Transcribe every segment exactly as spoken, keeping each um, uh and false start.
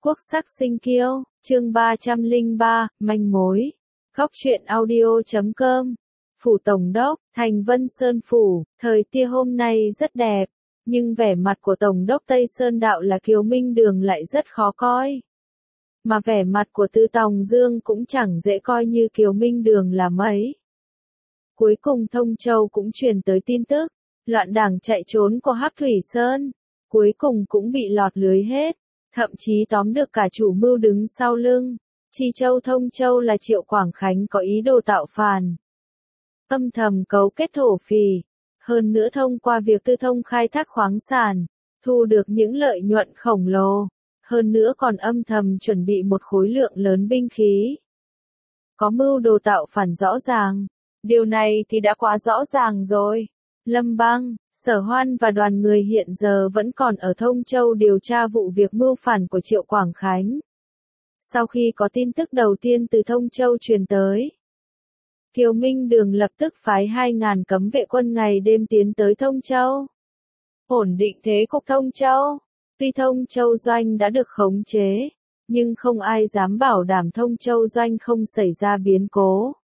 Quốc sắc sinh kiêu, chương ba trăm lẻ ba, manh mối. Góc truyện audio chấm com. Phủ Tổng đốc, thành Vân Sơn Phủ, thời tiết hôm nay rất đẹp, nhưng vẻ mặt của Tổng đốc Tây Sơn Đạo là Kiều Minh Đường lại rất khó coi. Mà vẻ mặt của Từ Tòng Dương cũng chẳng dễ coi như Kiều Minh Đường là mấy. Cuối cùng Thông Châu cũng truyền tới tin tức, loạn đảng chạy trốn của Hắc Thủy Sơn, cuối cùng cũng bị lọt lưới hết. Thậm chí tóm được cả chủ mưu đứng sau lưng. Chi Châu Thông Châu là Triệu Quảng Khánh có ý đồ tạo phản, âm thầm cấu kết thổ phỉ, hơn nữa thông qua việc tư thông khai thác khoáng sản, thu được những lợi nhuận khổng lồ, hơn nữa còn âm thầm chuẩn bị một khối lượng lớn binh khí. Có mưu đồ tạo phản rõ ràng, điều này thì đã quá rõ ràng rồi. Lâm Bang, Sở Hoan và đoàn người hiện giờ vẫn còn ở Thông Châu điều tra vụ việc mưu phản của Triệu Quảng Khánh. Sau khi có tin tức đầu tiên từ Thông Châu truyền tới, Kiều Minh Đường lập tức phái hai ngàn cấm vệ quân ngày đêm tiến tới Thông Châu, ổn định thế cục Thông Châu. Tuy Thông Châu doanh đã được khống chế, nhưng không ai dám bảo đảm Thông Châu doanh không xảy ra biến cố.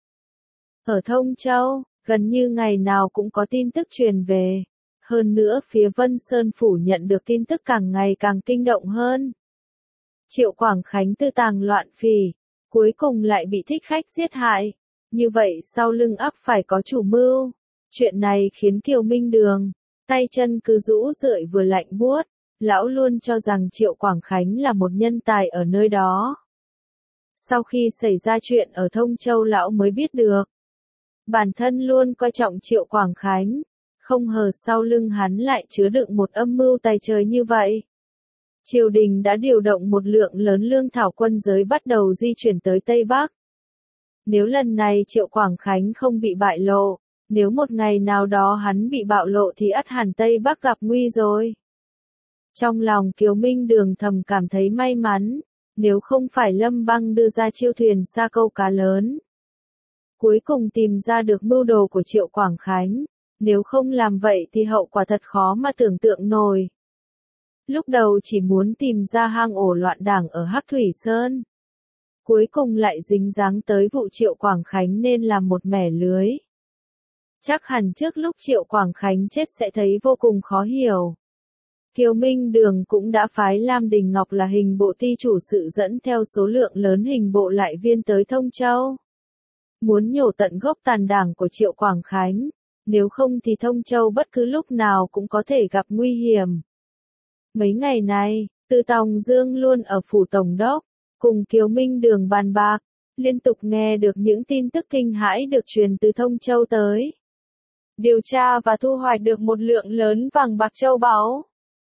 Ở Thông Châu, gần như ngày nào cũng có tin tức truyền về. Hơn nữa phía Vân Sơn Phủ nhận được tin tức càng ngày càng kinh động hơn. Triệu Quảng Khánh tư tàng loạn phỉ, cuối cùng lại bị thích khách giết hại. Như vậy sau lưng ắt phải có chủ mưu. Chuyện này khiến Kiều Minh Đường, tay chân cứ rũ rượi vừa lạnh buốt. Lão luôn cho rằng Triệu Quảng Khánh là một nhân tài ở nơi đó. Sau khi xảy ra chuyện ở Thông Châu lão mới biết được. Bản thân luôn coi trọng Triệu Quảng Khánh, không ngờ sau lưng hắn lại chứa đựng một âm mưu tài trời như vậy. Triều đình đã điều động một lượng lớn lương thảo quân giới bắt đầu di chuyển tới Tây Bắc. Nếu lần này Triệu Quảng Khánh không bị bại lộ, nếu một ngày nào đó hắn bị bạo lộ thì ắt hẳn Tây Bắc gặp nguy rồi. Trong lòng Kiều Minh Đường thầm cảm thấy may mắn, nếu không phải Lâm Bang đưa ra chiêu thuyền xa câu cá lớn. Cuối cùng tìm ra được mưu đồ của Triệu Quảng Khánh, nếu không làm vậy thì hậu quả thật khó mà tưởng tượng nổi. Lúc đầu chỉ muốn tìm ra hang ổ loạn đảng ở Hắc Thủy Sơn. Cuối cùng lại dính dáng tới vụ Triệu Quảng Khánh nên làm một mẻ lưới. Chắc hẳn trước lúc Triệu Quảng Khánh chết sẽ thấy vô cùng khó hiểu. Kiều Minh Đường cũng đã phái Lam Đình Ngọc là hình bộ ty chủ sự dẫn theo số lượng lớn hình bộ lại viên tới Thông Châu. Muốn nhổ tận gốc tàn đảng của Triệu Quảng Khánh, nếu không thì Thông Châu bất cứ lúc nào cũng có thể gặp nguy hiểm. Mấy ngày này, Từ Tòng Dương luôn ở Phủ Tổng đốc, cùng Kiều Minh Đường bàn bạc, liên tục nghe được những tin tức kinh hãi được truyền từ Thông Châu tới. Điều tra và thu hoạch được một lượng lớn vàng bạc châu báu.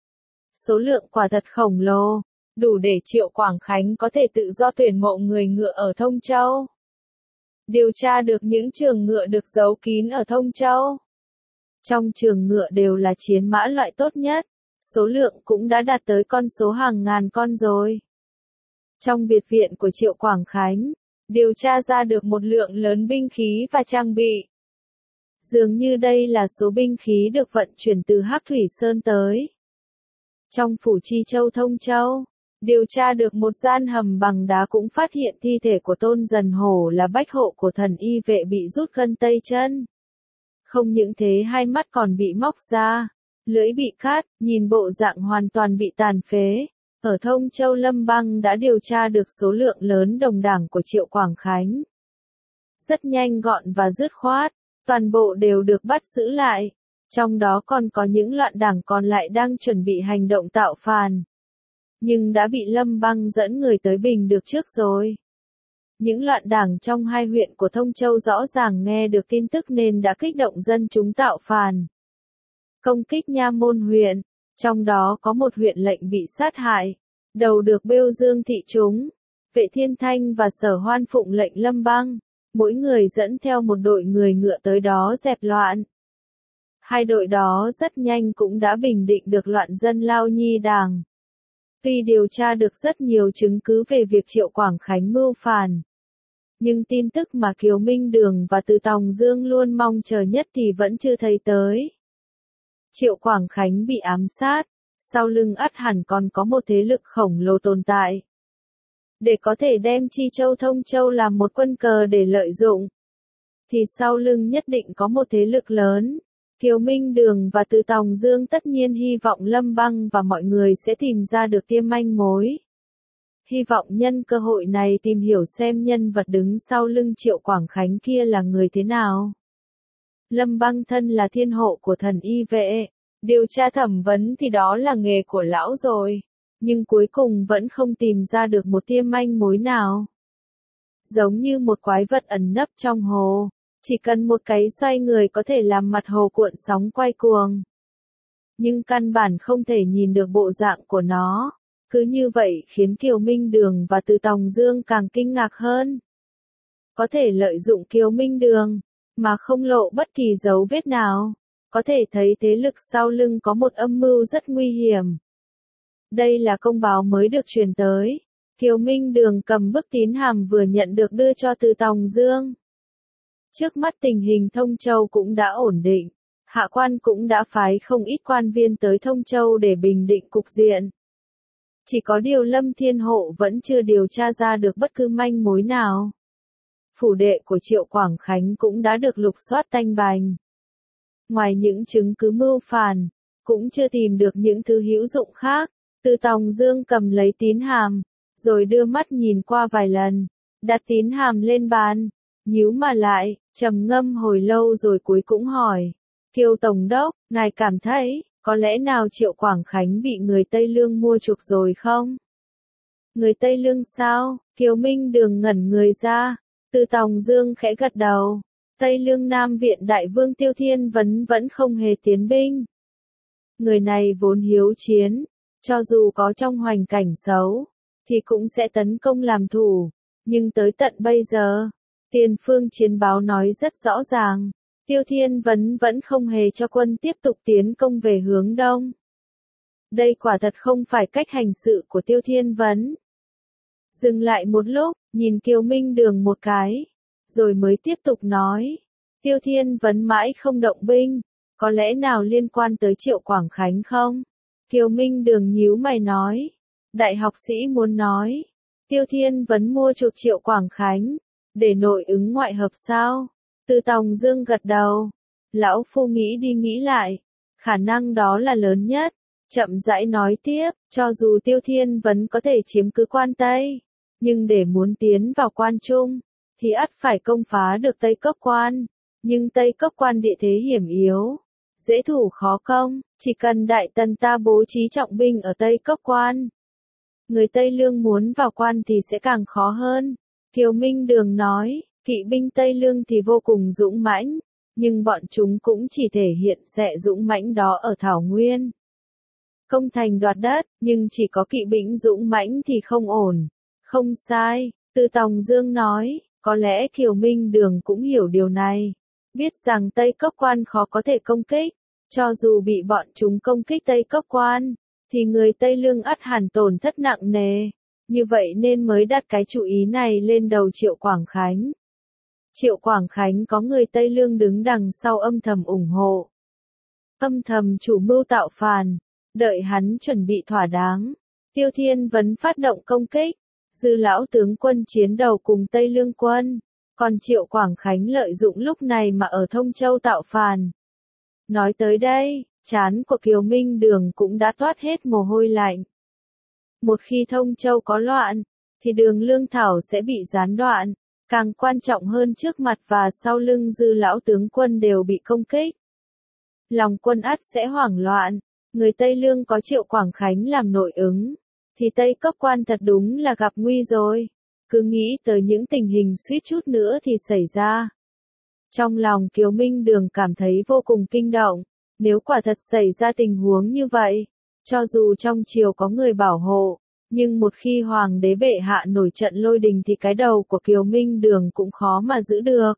Số lượng quả thật khổng lồ, đủ để Triệu Quảng Khánh có thể tự do tuyển mộ người ngựa ở Thông Châu. Điều tra được những trường ngựa được giấu kín ở Thông Châu. Trong trường ngựa đều là chiến mã loại tốt nhất, số lượng cũng đã đạt tới con số hàng ngàn con rồi. Trong biệt viện của Triệu Quảng Khánh, điều tra ra được một lượng lớn binh khí và trang bị. Dường như đây là số binh khí được vận chuyển từ Hắc Thủy Sơn tới. Trong phủ Chi Châu Thông Châu, điều tra được một gian hầm bằng đá cũng phát hiện thi thể của Tôn Dần Hổ là bách hộ của thần y vệ bị rút gân tay chân. Không những thế hai mắt còn bị móc ra, lưỡi bị cắt, nhìn bộ dạng hoàn toàn bị tàn phế. Ở Thông Châu Lâm Bang đã điều tra được số lượng lớn đồng đảng của Triệu Quảng Khánh. Rất nhanh gọn và dứt khoát, toàn bộ đều được bắt giữ lại. Trong đó còn có những loạn đảng còn lại đang chuẩn bị hành động tạo phản. Nhưng đã bị Lâm Bang dẫn người tới bình được trước rồi. Những loạn đảng trong hai huyện của Thông Châu rõ ràng nghe được tin tức nên đã kích động dân chúng tạo phản. Công kích Nha Môn huyện, trong đó có một huyện lệnh bị sát hại, đầu được bêu dương thị chúng. Vệ Thiên Thanh và Sở Hoan phụng lệnh Lâm Bang, mỗi người dẫn theo một đội người ngựa tới đó dẹp loạn. Hai đội đó rất nhanh cũng đã bình định được loạn dân Lao Nhi đảng. Tuy điều tra được rất nhiều chứng cứ về việc Triệu Quảng Khánh mưu phản, nhưng tin tức mà Kiều Minh Đường và Từ Tòng Dương luôn mong chờ nhất thì vẫn chưa thấy tới. Triệu Quảng Khánh bị ám sát, sau lưng ắt hẳn còn có một thế lực khổng lồ tồn tại, để có thể đem Chi Châu Thông Châu làm một quân cờ để lợi dụng, thì sau lưng nhất định có một thế lực lớn. Kiều Minh Đường và Từ Tòng Dương tất nhiên hy vọng Lâm Băng và mọi người sẽ tìm ra được tiêm manh mối. Hy vọng nhân cơ hội này tìm hiểu xem nhân vật đứng sau lưng Triệu Quảng Khánh kia là người thế nào. Lâm Băng thân là thiên hộ của thần y vệ, điều tra thẩm vấn thì đó là nghề của lão rồi, nhưng cuối cùng vẫn không tìm ra được một tia manh mối nào. Giống như một quái vật ẩn nấp trong hồ, chỉ cần một cái xoay người có thể làm mặt hồ cuộn sóng quay cuồng. Nhưng căn bản không thể nhìn được bộ dạng của nó, cứ như vậy khiến Kiều Minh Đường và Từ Tòng Dương càng kinh ngạc hơn. Có thể lợi dụng Kiều Minh Đường, mà không lộ bất kỳ dấu vết nào, có thể thấy thế lực sau lưng có một âm mưu rất nguy hiểm. Đây là công báo mới được truyền tới. Kiều Minh Đường cầm bức tín hàm vừa nhận được đưa cho Từ Tòng Dương. Trước mắt tình hình Thông Châu cũng đã ổn định, hạ quan cũng đã phái không ít quan viên tới Thông Châu để bình định cục diện. Chỉ có điều Lâm Thiên Hộ vẫn chưa điều tra ra được bất cứ manh mối nào. Phủ đệ của Triệu Quảng Khánh cũng đã được lục soát tanh bành. Ngoài những chứng cứ mưu phản, cũng chưa tìm được những thứ hữu dụng khác. Từ Tòng Dương cầm lấy tín hàm, rồi đưa mắt nhìn qua vài lần, đặt tín hàm lên bàn, nhíu mà lại, trầm ngâm hồi lâu rồi cuối cũng hỏi. Kiều Tổng đốc, ngài cảm thấy, có lẽ nào Triệu Quảng Khánh bị người Tây Lương mua chuộc rồi không? Người Tây Lương sao? Kiều Minh Đường ngẩn người ra. Từ Tòng Dương khẽ gật đầu. Tây Lương Nam Viện Đại Vương Tiêu Thiên Vấn vẫn không hề tiến binh. Người này vốn hiếu chiến, cho dù có trong hoành cảnh xấu, thì cũng sẽ tấn công làm thủ. Nhưng tới tận bây giờ, Tiền Phương Chiến báo nói rất rõ ràng, Tiêu Thiên Vấn vẫn không hề cho quân tiếp tục tiến công về hướng đông. Đây quả thật không phải cách hành sự của Tiêu Thiên Vấn. Dừng lại một lúc, nhìn Kiều Minh Đường một cái, rồi mới tiếp tục nói. Tiêu Thiên Vấn mãi không động binh, có lẽ nào liên quan tới Triệu Quảng Khánh không? Kiều Minh Đường nhíu mày nói. Đại học sĩ muốn nói, Tiêu Thiên Vấn mua chuộc Triệu Quảng Khánh, để nội ứng ngoại hợp sao? Từ Tòng Dương gật đầu. Lão phu nghĩ đi nghĩ lại, khả năng đó là lớn nhất. Chậm rãi nói tiếp, cho dù Tiêu Thiên Vấn có thể chiếm cứ quan Tây, nhưng để muốn tiến vào quan Trung, thì ắt phải công phá được Tây Cốc Quan. Nhưng Tây Cốc Quan địa thế hiểm yếu, dễ thủ khó công, chỉ cần Đại Tần ta bố trí trọng binh ở Tây Cốc Quan. Người Tây Lương muốn vào quan thì sẽ càng khó hơn. Kiều Minh Đường nói, kỵ binh Tây Lương thì vô cùng dũng mãnh, nhưng bọn chúng cũng chỉ thể hiện sẽ dũng mãnh đó ở Thảo Nguyên. Công thành đoạt đất, nhưng chỉ có kỵ binh dũng mãnh thì không ổn. Không sai, Từ Tòng Dương nói, có lẽ Kiều Minh Đường cũng hiểu điều này. Biết rằng Tây Cốc Quan khó có thể công kích, cho dù bị bọn chúng công kích Tây Cốc Quan, thì người Tây Lương ắt hẳn tổn thất nặng nề. Như vậy nên mới đặt cái chủ ý này lên đầu Triệu Quảng Khánh. Triệu Quảng Khánh có người Tây Lương đứng đằng sau âm thầm ủng hộ. Âm thầm chủ mưu tạo phản, đợi hắn chuẩn bị thỏa đáng. Tiêu Thiên Vấn phát động công kích, Dư lão tướng quân chiến đầu cùng Tây Lương quân, còn Triệu Quảng Khánh lợi dụng lúc này mà ở Thông Châu tạo phản. Nói tới đây, trán của Kiều Minh Đường cũng đã toát hết mồ hôi lạnh. Một khi Thông Châu có loạn, thì đường lương thảo sẽ bị gián đoạn, càng quan trọng hơn trước mặt và sau lưng Dư lão tướng quân đều bị công kích. Lòng quân ắt sẽ hoảng loạn, người Tây Lương có Triệu Quảng Khánh làm nội ứng, thì Tây Cốc Quan thật đúng là gặp nguy rồi. Cứ nghĩ tới những tình hình suýt chút nữa thì xảy ra. Trong lòng Kiều Minh Đường cảm thấy vô cùng kinh động, nếu quả thật xảy ra tình huống như vậy, cho dù trong triều có người bảo hộ, nhưng một khi Hoàng đế bệ hạ nổi trận lôi đình thì cái đầu của Kiều Minh Đường cũng khó mà giữ được.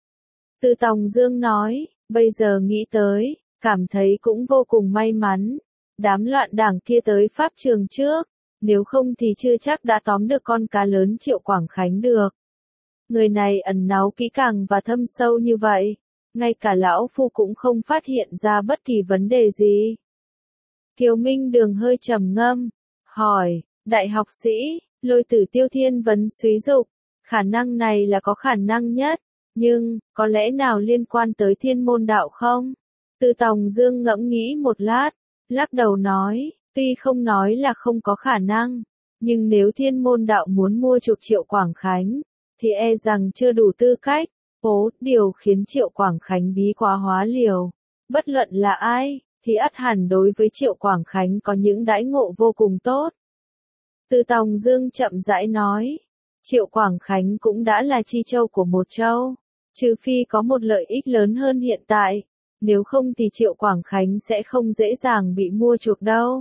Từ Tòng Dương nói, bây giờ nghĩ tới, cảm thấy cũng vô cùng may mắn. Đám loạn đảng kia tới Pháp Trường trước, nếu không thì chưa chắc đã tóm được con cá lớn Triệu Quảng Khánh được. Người này ẩn náu kỹ càng và thâm sâu như vậy, ngay cả lão phu cũng không phát hiện ra bất kỳ vấn đề gì. Kiều Minh Đường hơi trầm ngâm, hỏi, đại học sĩ, Lôi Tử Tiêu Thiên vấn súy dục, khả năng này là có khả năng nhất, nhưng, có lẽ nào liên quan tới thiên môn đạo không? Từ Tòng Dương ngẫm nghĩ một lát, lắc đầu nói, tuy không nói là không có khả năng, nhưng nếu thiên môn đạo muốn mua chuộc Triệu Quảng Khánh, thì e rằng chưa đủ tư cách. Bố, điều khiến Triệu Quảng Khánh bí quá hóa liều. Bất luận là ai, thì ắt hẳn đối với Triệu Quảng Khánh có những đãi ngộ vô cùng tốt. Từ Tòng Dương chậm rãi nói, Triệu Quảng Khánh cũng đã là chi châu của một châu, trừ phi có một lợi ích lớn hơn hiện tại, nếu không thì Triệu Quảng Khánh sẽ không dễ dàng bị mua chuộc đâu.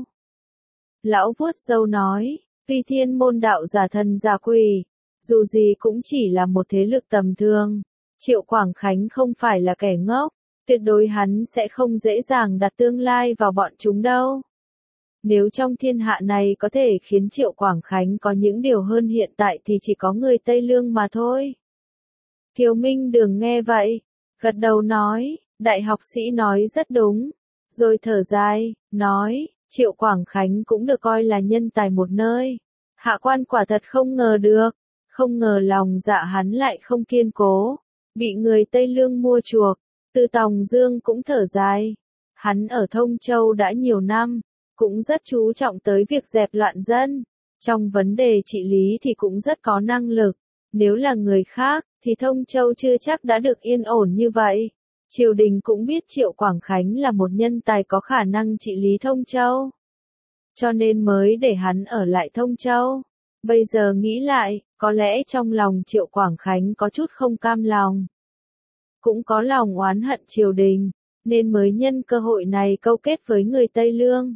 Lão vuốt râu nói, tuy thiên môn đạo giả thần giả quỷ, dù gì cũng chỉ là một thế lực tầm thường. Triệu Quảng Khánh không phải là kẻ ngốc, tuyệt đối hắn sẽ không dễ dàng đặt tương lai vào bọn chúng đâu. Nếu trong thiên hạ này có thể khiến Triệu Quảng Khánh có những điều hơn hiện tại thì chỉ có người Tây Lương mà thôi. Kiều Minh Đường nghe vậy, gật đầu nói, đại học sĩ nói rất đúng, rồi thở dài, nói, Triệu Quảng Khánh cũng được coi là nhân tài một nơi. Hạ quan quả thật không ngờ được, không ngờ lòng dạ hắn lại không kiên cố, bị người Tây Lương mua chuộc. Từ Tòng Dương cũng thở dài, hắn ở Thông Châu đã nhiều năm, cũng rất chú trọng tới việc dẹp loạn dân, trong vấn đề trị lý thì cũng rất có năng lực, nếu là người khác, thì Thông Châu chưa chắc đã được yên ổn như vậy. Triều đình cũng biết Triệu Quảng Khánh là một nhân tài có khả năng trị lý Thông Châu, cho nên mới để hắn ở lại Thông Châu. Bây giờ nghĩ lại, có lẽ trong lòng Triệu Quảng Khánh có chút không cam lòng, cũng có lòng oán hận triều đình, nên mới nhân cơ hội này câu kết với người Tây Lương.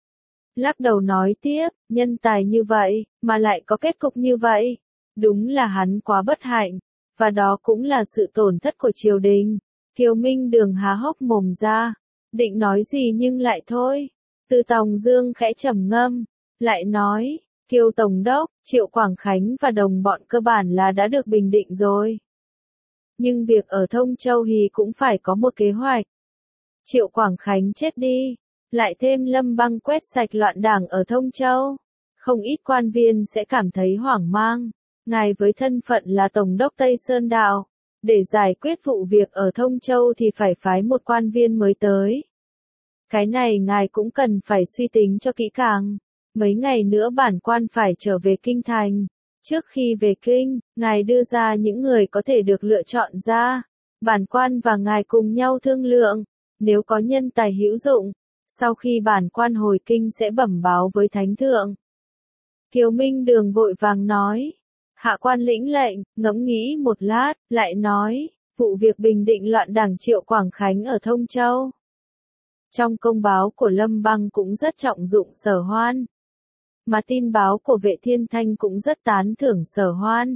Lắc đầu nói tiếp, nhân tài như vậy, mà lại có kết cục như vậy, đúng là hắn quá bất hạnh, và đó cũng là sự tổn thất của triều đình. Kiều Minh Đường há hốc mồm ra, định nói gì nhưng lại thôi. Từ Tòng Dương khẽ trầm ngâm, lại nói, Kiều Tổng đốc, Triệu Quảng Khánh và đồng bọn cơ bản là đã được bình định rồi. Nhưng việc ở Thông Châu thì cũng phải có một kế hoạch. Triệu Quảng Khánh chết đi, lại thêm Lâm Băng quét sạch loạn đảng ở Thông Châu. Không ít quan viên sẽ cảm thấy hoang mang. Ngài với thân phận là Tổng đốc Tây Sơn Đạo, để giải quyết vụ việc ở Thông Châu thì phải phái một quan viên mới tới. Cái này ngài cũng cần phải suy tính cho kỹ càng. Mấy ngày nữa bản quan phải trở về Kinh Thành. Trước khi về Kinh, ngài đưa ra những người có thể được lựa chọn ra. Bản quan và ngài cùng nhau thương lượng. Nếu có nhân tài hữu dụng, sau khi bản quan hồi Kinh sẽ bẩm báo với Thánh Thượng. Kiều Minh Đường vội vàng nói. Hạ quan lĩnh lệnh, ngẫm nghĩ một lát, lại nói, vụ việc bình định loạn đảng Triệu Quảng Khánh ở Thông Châu. Trong công báo của Lâm Băng cũng rất trọng dụng Sở Hoan. Mà tin báo của Vệ Thiên Thanh cũng rất tán thưởng Sở Hoan.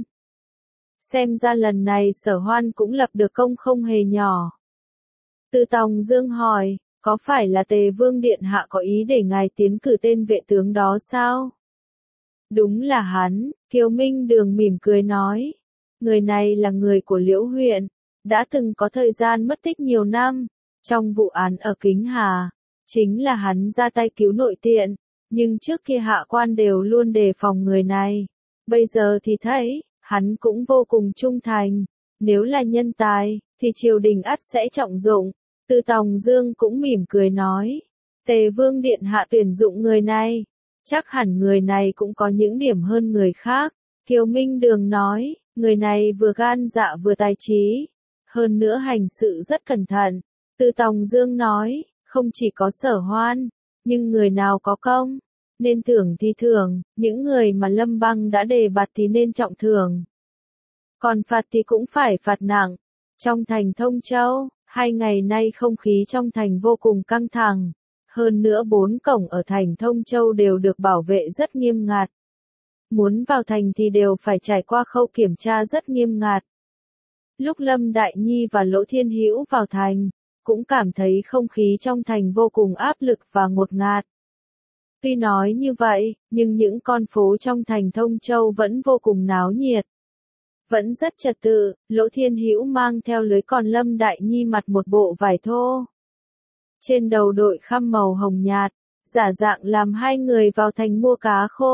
Xem ra lần này Sở Hoan cũng lập được công không hề nhỏ. Từ Tòng Dương hỏi, có phải là Tề Vương Điện Hạ có ý để ngài tiến cử tên vệ tướng đó sao? Đúng là hắn, Kiều Minh Đường mỉm cười nói. Người này là người của Liễu huyện, đã từng có thời gian mất tích nhiều năm, trong vụ án ở Kính Hà. Chính là hắn ra tay cứu nội tiện, nhưng trước kia hạ quan đều luôn đề phòng người này. Bây giờ thì thấy, hắn cũng vô cùng trung thành. Nếu là nhân tài, thì triều đình ắt sẽ trọng dụng. Từ Tòng Dương cũng mỉm cười nói. Tề Vương Điện Hạ tuyển dụng người này. Chắc hẳn người này cũng có những điểm hơn người khác. Kiều Minh Đường nói, người này vừa gan dạ vừa tài trí. Hơn nữa hành sự rất cẩn thận. Từ Tòng Dương nói, không chỉ có Sở Hoan, nhưng người nào có công, nên thưởng thì thưởng, những người mà Lâm Băng đã đề bạt thì nên trọng thưởng. Còn phạt thì cũng phải phạt nặng. Trong thành Thông Châu, hai ngày nay không khí trong thành vô cùng căng thẳng. Hơn nữa bốn cổng ở thành Thông Châu đều được bảo vệ rất nghiêm ngặt. Muốn vào thành thì đều phải trải qua khâu kiểm tra rất nghiêm ngặt. Lúc Lâm Đại Nhi và Lỗ Thiên Hữu vào thành, cũng cảm thấy không khí trong thành vô cùng áp lực và ngột ngạt. Tuy nói như vậy, nhưng những con phố trong thành Thông Châu vẫn vô cùng náo nhiệt. Vẫn rất trật tự, Lỗ Thiên Hữu mang theo lưới, còn Lâm Đại Nhi mặc một bộ vải thô. Trên đầu đội khăn màu hồng nhạt, giả dạng làm hai người vào thành mua cá khô.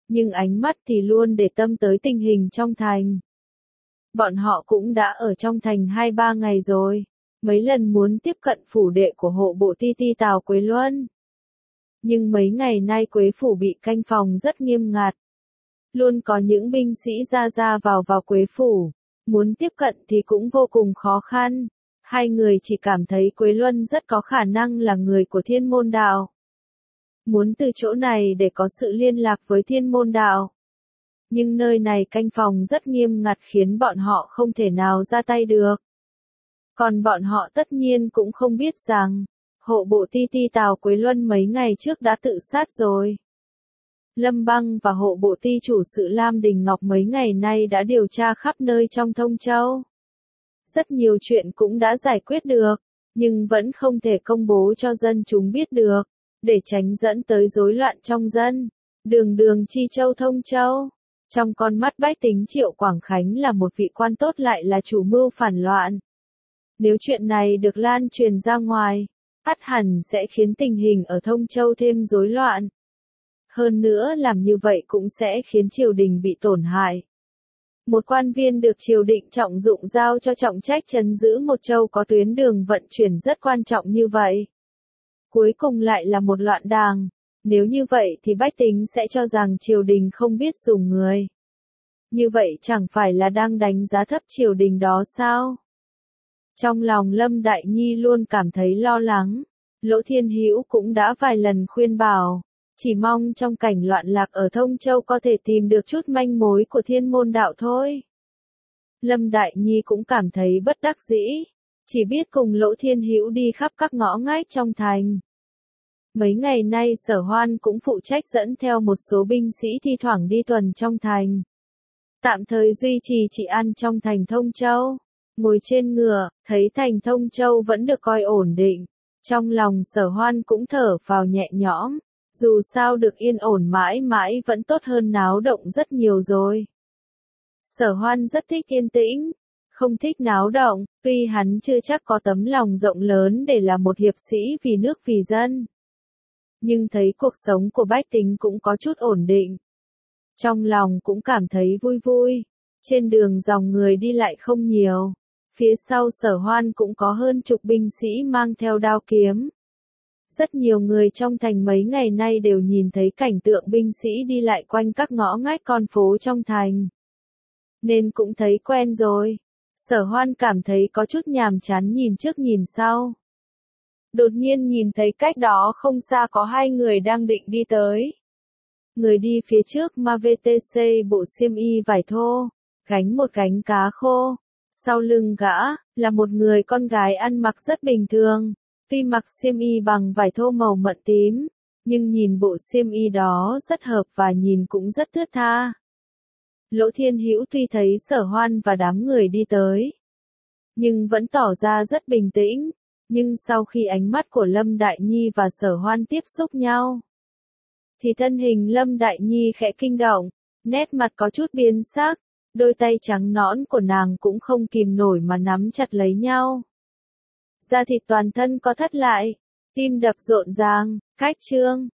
nhưng ánh mắt thì luôn để tâm tới tình hình trong thành. Bọn họ cũng đã ở trong thành hai ba ngày rồi, mấy lần muốn tiếp cận phủ đệ của hộ bộ ti ti Tào Quế Luân. Nhưng mấy ngày nay Quế phủ bị canh phòng rất nghiêm ngặt. Luôn có những binh sĩ ra ra vào vào Quế phủ, muốn tiếp cận thì cũng vô cùng khó khăn. Hai người chỉ cảm thấy Quế Luân rất có khả năng là người của Thiên Môn Đạo. Muốn từ chỗ này để có sự liên lạc với Thiên Môn Đạo. Nhưng nơi này canh phòng rất nghiêm ngặt khiến bọn họ không thể nào ra tay được. Còn bọn họ tất nhiên cũng không biết rằng, hộ bộ ti ti Tào Quế Luân mấy ngày trước đã tự sát rồi. Lâm Băng và hộ bộ ti chủ sự Lam Đình Ngọc mấy ngày nay đã điều tra khắp nơi trong Thông Châu. Rất nhiều chuyện cũng đã giải quyết được, nhưng vẫn không thể công bố cho dân chúng biết được, để tránh dẫn tới rối loạn trong dân. Đường đường Chi Châu Thông Châu. Trong con mắt bách tính Triệu Quảng Khánh là một vị quan tốt lại là chủ mưu phản loạn. Nếu chuyện này được lan truyền ra ngoài, ắt hẳn sẽ khiến tình hình ở Thông Châu thêm rối loạn. Hơn nữa làm như vậy cũng sẽ khiến triều đình bị tổn hại. Một quan viên được triều đình trọng dụng giao cho trọng trách trấn giữ một châu có tuyến đường vận chuyển rất quan trọng như vậy. Cuối cùng lại là một loạn đàng. Nếu như vậy thì bách tính sẽ cho rằng triều đình không biết dùng người. Như vậy chẳng phải là đang đánh giá thấp triều đình đó sao? Trong lòng Lâm Đại Nhi luôn cảm thấy lo lắng. Lỗ Thiên Hữu cũng đã vài lần khuyên bảo, chỉ mong trong cảnh loạn lạc ở Thông Châu có thể tìm được chút manh mối của Thiên Môn Đạo thôi. Lâm Đại Nhi cũng cảm thấy bất đắc dĩ, chỉ biết cùng Lỗ Thiên Hữu đi khắp các ngõ ngách trong thành. Mấy ngày nay Sở Hoan cũng phụ trách dẫn theo một số binh sĩ thi thoảng đi tuần trong thành. Tạm thời duy trì trị an trong thành Thông Châu. Ngồi trên ngựa, thấy thành Thông Châu vẫn được coi ổn định. Trong lòng Sở Hoan cũng thở phào nhẹ nhõm. Dù sao được yên ổn mãi mãi vẫn tốt hơn náo động rất nhiều rồi. Sở Hoan rất thích yên tĩnh, không thích náo động, tuy hắn chưa chắc có tấm lòng rộng lớn để là một hiệp sĩ vì nước vì dân. Nhưng thấy cuộc sống của bách tính cũng có chút ổn định. Trong lòng cũng cảm thấy vui vui. Trên đường dòng người đi lại không nhiều. Phía sau Sở Hoan cũng có hơn chục binh sĩ mang theo đao kiếm. Rất nhiều người trong thành mấy ngày nay đều nhìn thấy cảnh tượng binh sĩ đi lại quanh các ngõ ngách con phố trong thành. Nên cũng thấy quen rồi. Sở Hoan cảm thấy có chút nhàm chán nhìn trước nhìn sau. Đột nhiên nhìn thấy cách đó không xa có hai người đang định đi tới. Người đi phía trước ma vê tê xê bộ xiêm y vải thô, gánh một gánh cá khô. Sau lưng gã, là một người con gái ăn mặc rất bình thường. Tuy mặc xiêm y bằng vải thô màu mận tím, nhưng nhìn bộ xiêm y đó rất hợp và nhìn cũng rất thướt tha. Lỗ Thiên Hữu tuy thấy Sở Hoan và đám người đi tới, nhưng vẫn tỏ ra rất bình tĩnh. Nhưng sau khi ánh mắt của Lâm Đại Nhi và Sở Hoan tiếp xúc nhau, thì thân hình Lâm Đại Nhi khẽ kinh động, nét mặt có chút biến sắc, đôi tay trắng nõn của nàng cũng không kìm nổi mà nắm chặt lấy nhau. Da thịt toàn thân co thắt lại, tim đập rộn ràng, cách chương.